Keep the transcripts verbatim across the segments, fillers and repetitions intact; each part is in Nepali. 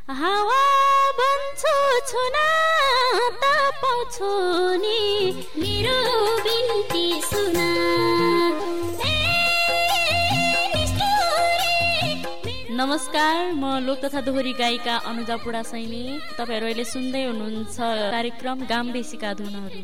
हावा बन्छु छुना त पाउँछु नि मेरो बिन्ती सुना। नमस्कार, म लोक तथा दोहोरी गायिका अनुजा पुडा सैनी। तपाईहरु अहिले सुन्दै हुनुहुन्छ कार्यक्रम गाम्बेसीका धुनहरू।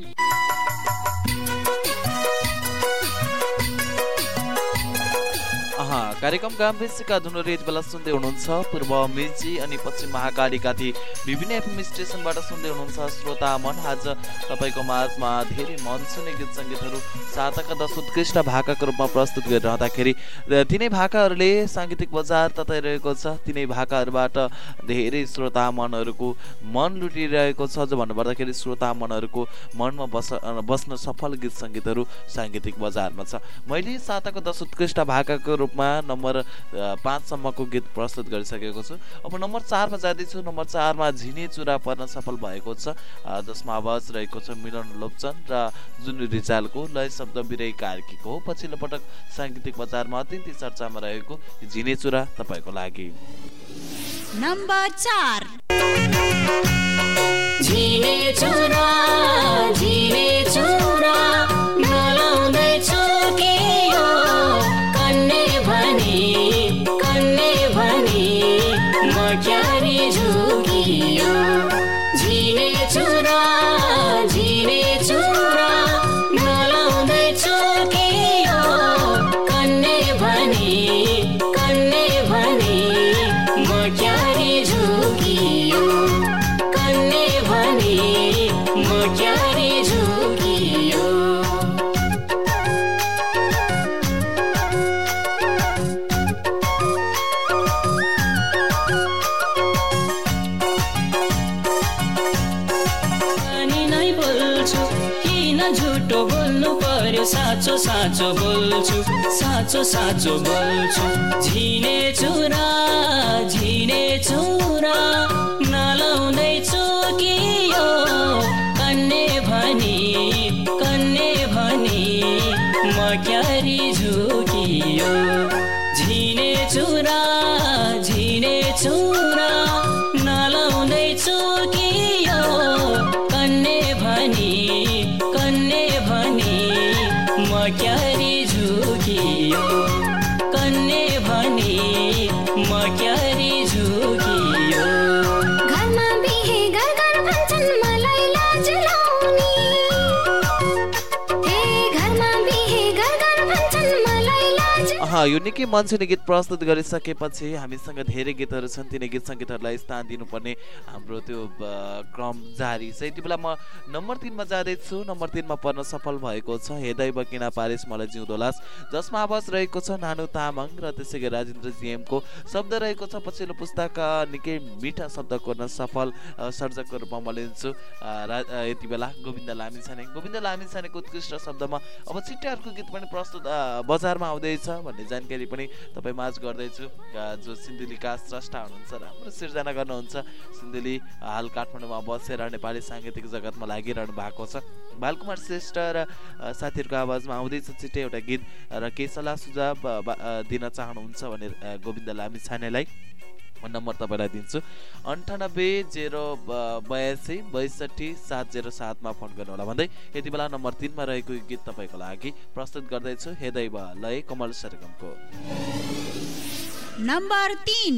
कार्यक्रम गाम्बेसीका धुनहरू यति बेला सुन्दै हुनुहुन्छ। पूर्व मेची अनि पश्चिम महाकालीका ती विभिन्न एफएम स्टेसनबाट सुन्दै हुनुहुन्छ श्रोता मन। आज तपाईँको माझमा धेरै मनसुने गीत सङ्गीतहरू साताका दश उत्कृष्ट भाकाको रूपमा प्रस्तुत गरिरहँदाखेरि तिनै भाकाहरूले साङ्गीतिक बजार तताइरहेको छ। तिनै भाकाहरूबाट धेरै श्रोता मनहरूको मन लुटिरहेको छ। जो भन्नुपर्दाखेरि श्रोता मनहरूको मनमा बस बस्न सफल गीत सङ्गीतहरू साङ्गीतिक बजारमा छ। मैले साताको दश उत्कृष्ट भाकाको रूपमा नम्बर पाँचसम्मको गीत प्रस्तुत गरिसकेको छु। अब नम्बर चारमा जाँदैछु। नम्बर चारमा झिने चुरा पर्न सफल भएको छ, जसमा आवाज रहेको छ मिलन लोप्चन र जुन रिजालको, लय शब्द बिरई कार्कीको हो। पछिल्लो पटक साङ्गीतिक बजारमा अत्यन्तै चर्चामा रहेको झिने चुरा तपाईँको लागि। नम्बर चार। झिने चुरा झिने चुरा नलाउँदै चुके हो कन्ने भने कन्ने भने म क्यारी झुकियो। झिने चुरा झिने चुरा नलाउँदै चुके हो कन्ने भने कन्ने भने म क्यारी झुकियो। कन्ने भने म क्यारी झुकियो। झुटो बोल्नु पर्यो, साँचो साँचो बोल्छु साँचो साँचो बोल्छु। झिने चुरा झिने चुरा नलाउँदै चुकियो कन्ने भने कन्ने भने म क्यारी झुकियो। झिने चुरा झिने चुरा नलाउँदै चुकियो कन्ने भने कन्ने भने म क्यारी झुकियो। कन्ने भने म क्यारी झुकियो। घरमा बिहे घर घर भन्छन् मलाई लाज लाउने। हे घरमा बिहे घर घर भन्छन् मलाई लाज। अहा, यो निकै मनसुने गीत प्रस्तुत गरिसकेपछि हामीसँग धेरै गीतहरू छन्। तिनै गीत सङ्गीतहरूलाई स्थान दिनुपर्ने हाम्रो त्यो क्रम जारी छ। यति बेला म नम्बर तिनमा जाँदैछु। नम्बर तिनमा पर्न सफल भएको छ हेदै बकिना पारिस मलाई जिउँदोलास, जसमा आवाज रहेको छ नानु तामाङ र त्यसै गरी राजेन्द्र जिएमको शब्द रहेको छ। पछिल्लो पुस्ताका निकै मिठा शब्द कोर्न सफल सर्जकको रूपमा म लिन्छु यति बेला गोविन्द लामिछाने। गोविन्द लामिछानेको उत्कृष्ट शब्दमा अब छिट्टै अर्को गीत पनि प्रस्तुत बजारमा आउँदैछ भन्ने जानकारी पनि तपाईँ माझ गर्दैछु। जो सिन्धुलीका स्रष्टा हुनुहुन्छ, राम्रो सिर्जना गर्नुहुन्छ। सिन्धुली हाल काठमाडौँमा बसेर नेपाली साङ्गीतिक जगतमा लागिरहनु भएको छ। बालकुमार श्रेष्ठ र साथीहरूको आवाजमा आउँदैछ छिट्टै एउटा गीत र केही सल्लाह सुझाव दिन चाहनुहुन्छ भने गोविन्द लामिछानेलाई नम्बर तपाईँलाई दिन्छु अन्ठानब्बे जेरो बयासी बैसठी सात जेरो सातमा फोन गर्नुहोला भन्दै यति बेला नम्बर तिनमा रहेको गीत तपाईँको लागि प्रस्तुत गर्दैछु हेदै लय कमल सरगमको। नम्बर तीन।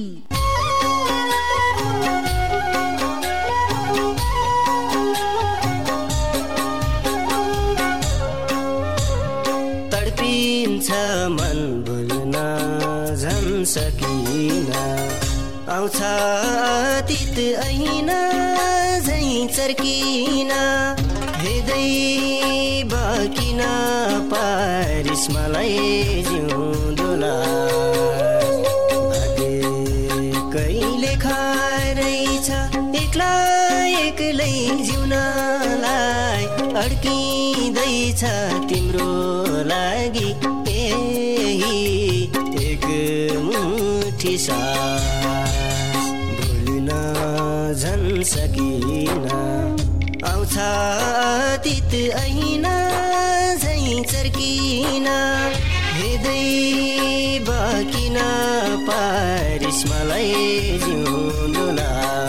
तडपिन्छ मन भुल्न झन् सकिन, आउँछ अतीत ऐना झैँ चर्किन। हेदै बकिन पारिस मलाई जिउँदोला, भाग्य कहिले खाइरहेछ एक्ला एक्लै जिउनलाई। अड्किँदैछ तिम्रो लागि यही एक मुठी सास, भुल्न झन् सकिन। आउँछ अतीत ऐना झैँ चर्किन। हेदै बकिन पारिस मलाई जिउँदोला,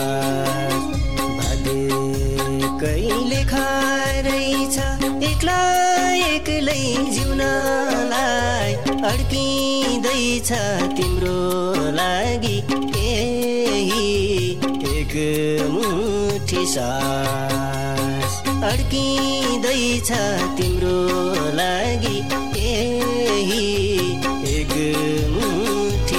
अड्किँदैछ तिम्रो लागि यही एक मुठी सास अड्किँदैछ तिम्रो लागि यही एक मुठी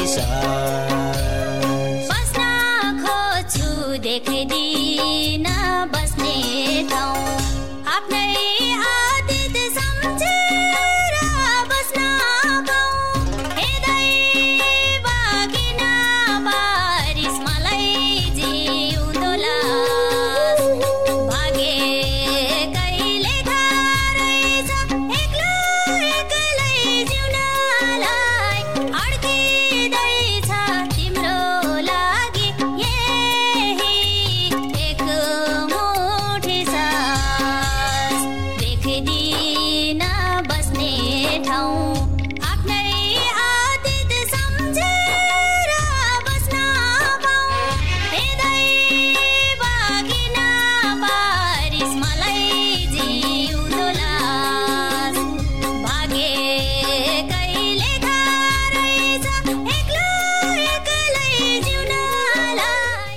सास बस्न खोज्छु देख्दिन बस्ने ठाउँ आफ्नै आदत सम्झेर बस्न पाऊँ हेर्दै बाँकिन बारिस मलाई जिउँदो लास भागे कहिले रहेछ एक्लो एक्लै जिउनलाई अड्किँदैछ तिम्रो लागि यही एक मुठी सास देख्दिन बस्ने ठाउँ आफ्नै आदत सम्झेर बस्न पाऊँ हेर्दै बाँकिन बारिस मलाई जिउँदो लास भागे कहिले रहेछ एक्लो एक्लै जिउनलाई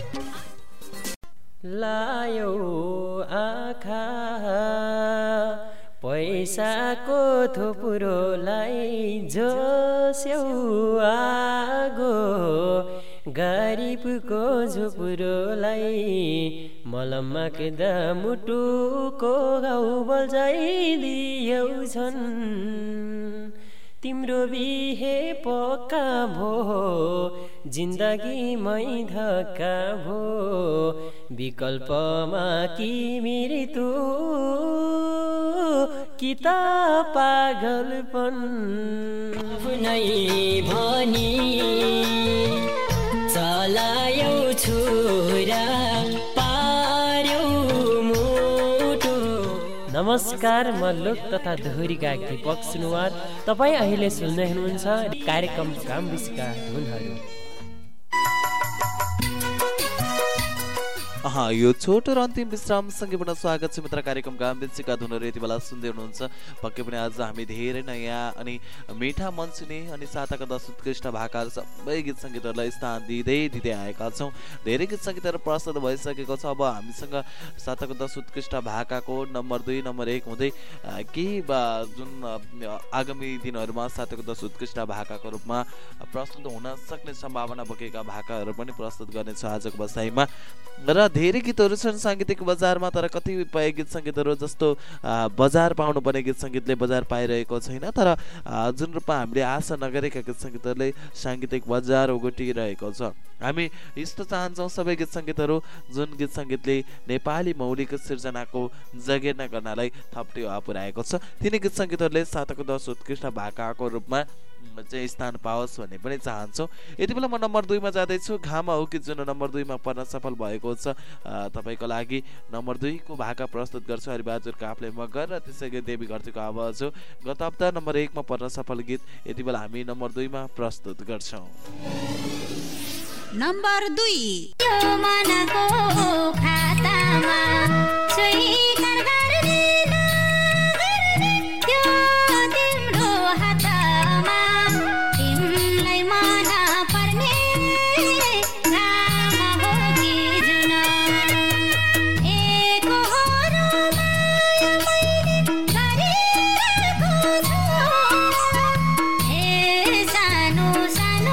लायो आँखा पैसाको थुप्रोलाई जोस्यौ आगो गरिबको झुप्रोलाई मलम माग्दा मुटुको घाउ बल्झाइदियौ छन् तिम्रो बिहे पक्का भो जिन्दगीमै धक्का भो विकल्पमा कि मृत्यु कि त पागलपन आफ्नै भनी चलायौ छुरा पार्यौ मुटु। नमस्कार, म लोक तथा दोहोरी गायक दीपक सुनुवार। तपाईँ अहिले सुन्दै हुनुहुन्छ कार्यक्रम गाम्बेसीका धुनहरू। अहा यो छोटो र अन्तिम विश्रामसँगै पुनः स्वागत छ मित्र। कार्यक्रम गाम्बेसीका धुनहरू यति बेला सुन्दै हुनुहुन्छ। पक्कै पनि आज हामी धेरै नयाँ अनि मिठा मन्सुनी अनि साताका दश उत्कृष्ट भाकाहरू सबै गीत सङ्गीतहरूलाई स्थान दिँदै दिँदै आएका छौँ। धेरै गीत सङ्गीतहरू प्रस्तुत भइसकेको छ। अब हामीसँग साताको दश उत्कृष्ट भाकाको नम्बर दुई नम्बर एक हुँदै केही जुन आगामी दिनहरूमा साताको दश उत्कृष्ट भाकाको रूपमा प्रस्तुत हुन सक्ने सम्भावना बोकेका भाकाहरू पनि प्रस्तुत गर्नेछु आजको बसाइमा। र धेरै गीतहरू छन् साङ्गीतिक बजारमा, तर कतिपय गीत सङ्गीतहरू जस्तो बजार पाउनुपर्ने गीत सङ्गीतले बजार पाइरहेको छैन। तर जुन रूपमा हामीले आशा नगरेका गीत सङ्गीतहरूले साङ्गीतिक बजार ओगटिरहेको छ। हामी यस्तो चाहन्छौँ सबै गीत सङ्गीतहरू जुन गीत सङ्गीतले नेपाली मौलिक सिर्जनाको जगेर्ना गर्नलाई थप टेवा पुर्याएको छ, तिनी गीत सङ्गीतहरूले साताको दश उत्कृष्ट भाकाको रूपमा चाहिँ स्थान पाओस् भन्ने पनि चाहन्छौँ। यति बेला म नम्बर दुईमा जाँदैछु। घाम हो कि जुन नम्बर दुईमा पर्न सफल भएको छ। तपाईँको लागि नम्बर दुईको भाका प्रस्तुत गर्छु हरिबहादुर काफ्ले मगर र त्यसै गरी देवी घरतीको आवाज हो। गत हप्ता नम्बर एकमा पर्न सफल गीत यति बेला हामी नम्बर दुईमा प्रस्तुत गर्छौँ। नम्बर दुई यो मनको खातामा स्वीकार गर्ने नगर्ने त्यो तिम्रो हातमा तिमीलाई मन पर्ने घाम हो कि जुन एकहोरो माया मैले गरिरहेको छु हे सानो सानो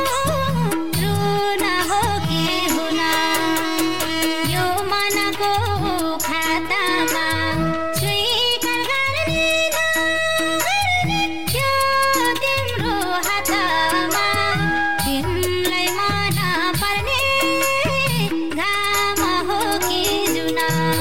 रुन हो कि हुन यो मनको खातामा स्वीकार गर्ने नगर्ने त्यो तिम्रो हातमा तिमीलाई मन पर्ने घाम हो कि जुन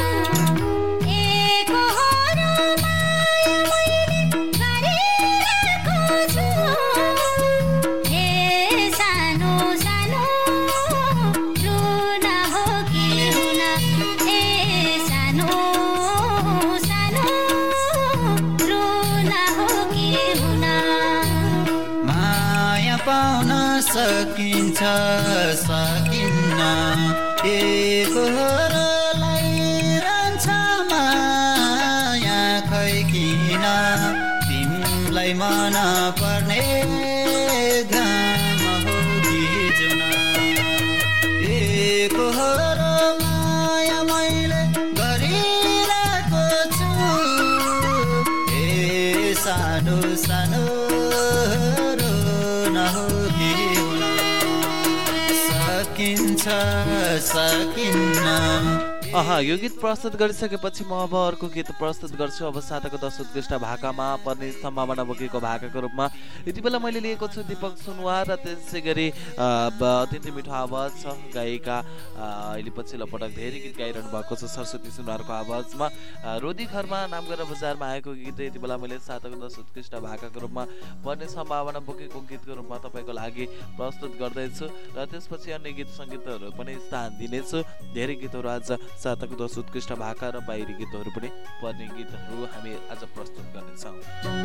एकहोरो माया मैले गरिरहेको छु हे सानो सानो रुन हो कि हुन हे सानो सानो रुन हो कि हुन माया पाउन सकिन्छ सकिन्न एकहोरोलाई रहन्छ माया खै किन तिमीलाई मन पर्ने सकिन्न। अहा यो गीत प्रस्तुत गरिसकेपछि म अब अर्को गीत प्रस्तुत गर्छु। अब साताको दश उत्कृष्ट भाकामा पर्ने सम्भावना बोकेको भाकाको रूपमा यति बेला मैले लिएको छु दीपक सुनवार र त्यसै गरी अत्यन्तै मिठो आवाज छ गायिका अहिले पछिल्लो पटक धेरै गीत गाइरहनु भएको छ सरस्वती सुनवारको आवाजमा। रोदी घरमा नामगरा बजारमा आएको गीत यति बेला मैले साताको दश उत्कृष्ट भाकाको रूपमा पर्ने सम्भावना बोकेको गीतको रूपमा तपाईँको लागि प्रस्तुत गर्दैछु र त्यसपछि अन्य गीत सङ्गीतहरू पनि स्थान दिनेछु। धेरै गीतहरू आज साताको दश उत्कृष्ट भाका र बाहिरी गीतहरू पनि पर्ने गीतहरू हामी आज प्रस्तुत गर्नेछौँ।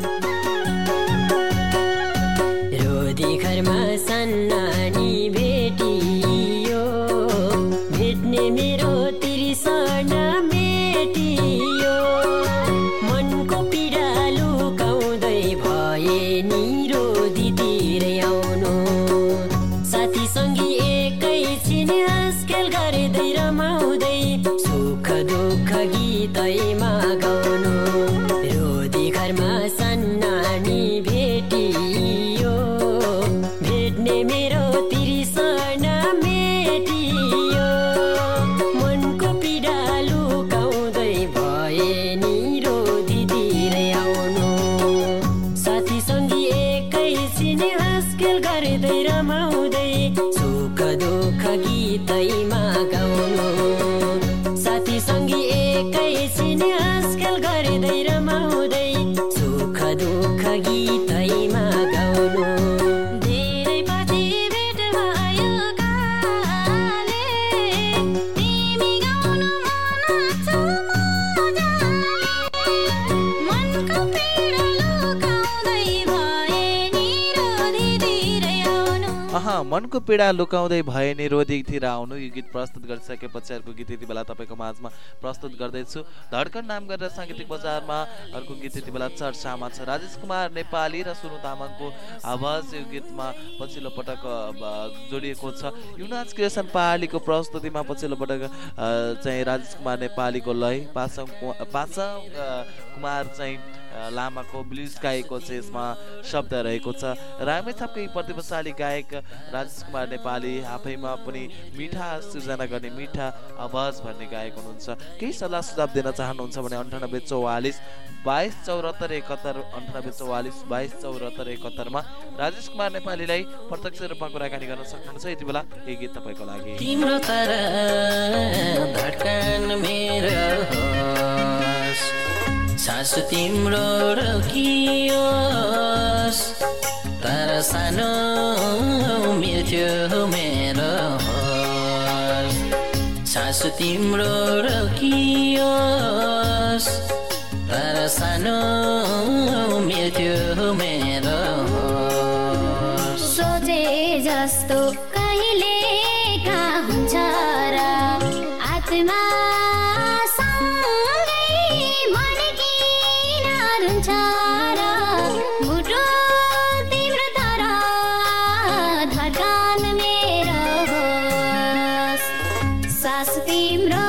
रोदी घरमा सन्नानी भेटियो, भेट्ने मेरो तिर्सना मेटियो, मनको पीडा लुकाउँदै भए नि रोदीतिरै आउनु, साथी सङ्गी एकैछिन हाँसखेल गर्दै रमाउँदै सुख दुःख गीतैमा गाउनु। रोदी घरमा सन्नानी भेटियो, भेट्ने मेरो तिर्सना मेटियो, मनको पीडा लुकाउँदै भए नि रोदीतिरै आउनु, साथी सङ्गी एकैछिन हाँसखेल गर्दै रमाउँदै सुख दुःख गीतैमा गाउनु, साथी सङ्गी एकैछिन हाँसखेल गर्दै रमाउँदै सुख दुःख गीतैमा गाउनु। धेरै पछि भेट भयो काले, तिमी गाउनु मन छ मजाले, मनको पीडा लुकाउँदै भए नि रोदीतिरै आउनु। अहा मनको पीडा लुकाउँदै भए नि रोदीतिर आउनु यो गीत प्रस्तुत गरिसके पछाडि अर्को गीत यति बेला तपाईँको माझमा प्रस्तुत गर्दैछु। धड्कन नाम गरेर साङ्गीतिक बजारमा अर्को गीत यति बेला चर्चामा छ। राजेश कुमार नेपाली र सुनु तामाङको आवाज यो गीतमा पछिल्लो पटक जोडिएको छ। युनाज क्रिएसन पहाडीको प्रस्तुतिमा पछिल्लो पटक चाहिँ राजेश कुमार नेपालीको लय, पासाङ पासाङ कुमार चाहिँ लामाको ब्लुज गाएको चाहिँ यसमा शब्द रहेको छ। रामेछापकै प्रतिभाशाली गायक राजेश कुमार नेपाली आफैमा पनि मिठा सृजना गर्ने मिठा आवाज भन्ने गायक हुनुहुन्छ। केही सल्लाह सुझाव दिन चाहनुहुन्छ भने अन्ठानब्बे चौवालिस बाइस चौरात्तर एकहत्तर अन्ठानब्बे चौवालिस बाइस चौरात्तर एकहत्तरमा राजेश कुमार नेपालीलाई प्रत्यक्ष रूपमा कुराकानी गर्न सक्नुहुन्छ। यति बेला यो गीत तपाईँको लागि। तिम्रो तर धड्कन मेरो होस्, सासु तिम्रो रोकियोस्, तर सानो मृत्यु मेरो होस्, सासु तिम्रो रोकियोस्, तर सानो मृत्यु मेरो होस्। सोचे जस्तो कहिले कहाँ हुन्छ र आत्मा सँगै मन किन रुन्छ र, मुटु तिम्रो तर धड्कन मेरो होस्, सास तिम्रो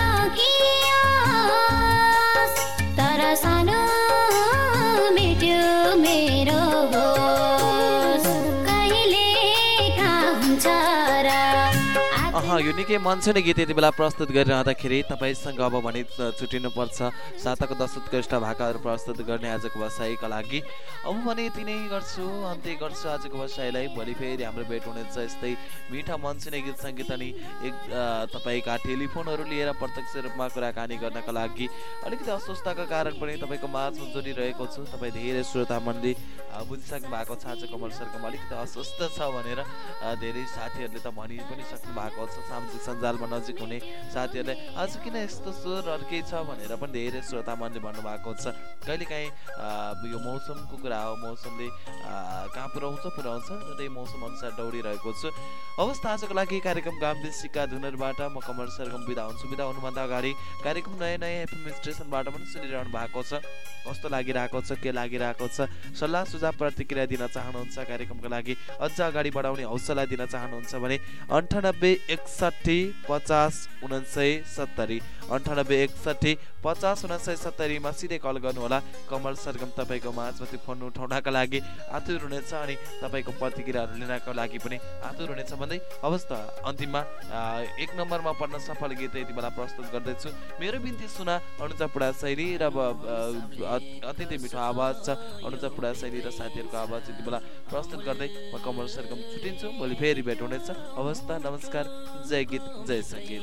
रोकियोस्, तर सानो मृत्यु मेरो होस्, कहिले कहाँ हुन्छ र अह यो निकै मनसुने गीत यति बेला प्रस्तुत गरिरहँदाखेरि तपाईँसँग अब भने छुटिनुपर्छ साताको दश उत्कृष्ट भाकाहरू प्रस्तुत गर्ने आजको बसाइका लागि। अब भने यति नै गर्छु, अन्त्य गर्छु आजको बसाइलाई। भोलि फेरि हाम्रो भेट हुनेछ यस्तै मिठा मनसुने गीत सङ्गीत अनि एक तपाईँका टेलिफोनहरू लिएर प्रत्यक्ष रूपमा कुराकानी गर्नका लागि। अलिकति अस्वस्थताको कारण पनि तपाईँको माझमा जोडिरहेको छु। तपाईँ धेरै श्रोता मनले बुझिसक्नु भएको छ आज कमल सरकोमा अलिकति अस्वस्थ छ भनेर। धेरै साथीहरूले त भनि पनि सक्नु भएको छ, सामाजिक सञ्जालमा नजिक हुने साथीहरूले आज किन यस्तो स्वर अर्कै छ भनेर पनि धेरै श्रोता मनले भन्नुभएको छ। कहिलेकाहीँ यो मौसमको कुरा हो, मौसमले कहाँ पुऱ्याउँछ पुऱ्याउँछ र त्यही मौसम अनुसार दौडिरहेको छु। अवस्था आजको लागि कार्यक्रम गाम्बेसीका धुनहरूबाट म कमल सरगम बिदा हुन्छु। बिदा हुनुभन्दा अगाडि कार्यक्रम नयाँ नयाँ एफएम स्टेसनबाट पनि सुनिरहनु भएको छ। कस्तो लागिरहेको छ, के लागिरहेको छ, सल्लाह सुझाव प्रतिक्रिया दिन चाहनुहुन्छ, कार्यक्रमको लागि अझ अगाडि बढाउने हौसला दिन चाहनुहुन्छ भने अन्ठानब्बे एकसट्ठी पचास उनान्सय सत्तरी अन्ठानब्बे एकसठी पचास उनासय सत्तरीमा सिधै कल गर्नुहोला। कमल सरगम तपाईँको माझमा त्यो फोन उठाउनका लागि आतुर हुनेछ अनि तपाईँको प्रतिक्रियाहरू लिनका लागि पनि आतुर हुनेछ भन्दै अवस्था अन्तिममा एक नम्बरमा पर्न सफल गीत यति बेला प्रस्तुत गर्दैछु। मेरो बिन्ती सुना अनुजा पुडा शैली र अत्यन्तै मिठो आवाज छ अनुजा पुडा शैली र साथीहरूको आवाज यति बेला प्रस्तुत गर्दै म कमल सरगम छुटिन्छु। भोलि फेरि भेट हुनेछ। अवस्था नमस्कार, जय गीत जय सङ्गीत।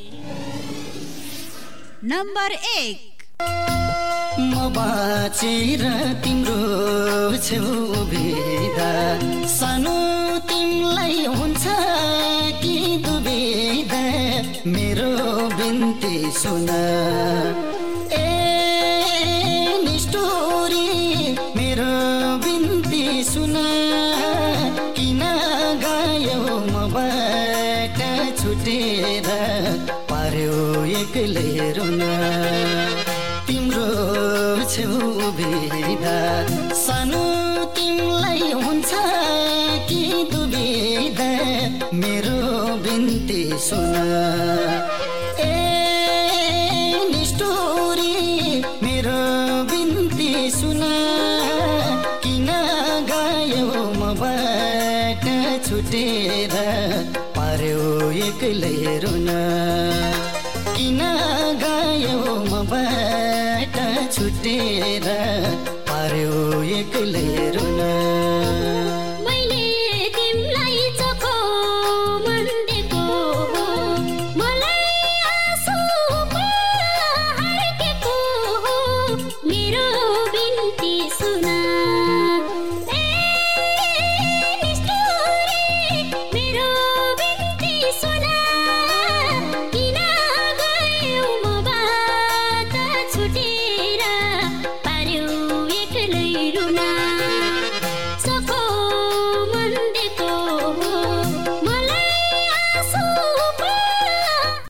नम्बर एक म बाँचेर तिम्रो छेउ उभिँदा सानो तिमीलाई हुन्छ कि दुबिदा मेरो बिन्ती सुन। ए निष्ठुरी मेरो बिन्ती सुन, किन गायो मबाट छुटेर पार्यो एक्लै रुन। तिम्रो छेउ उभिँदा सानो तिमीलाई हुन्छ कि दुबिदा मेरो बिन्ती सुन। ए निष्ठुरी मेरो बिन्ती सुन, किन गायो मबाट छुटेर पार्यो एक्लै रुन। किन गायो मबाट छुटेर पार्यो एक्लै रुन।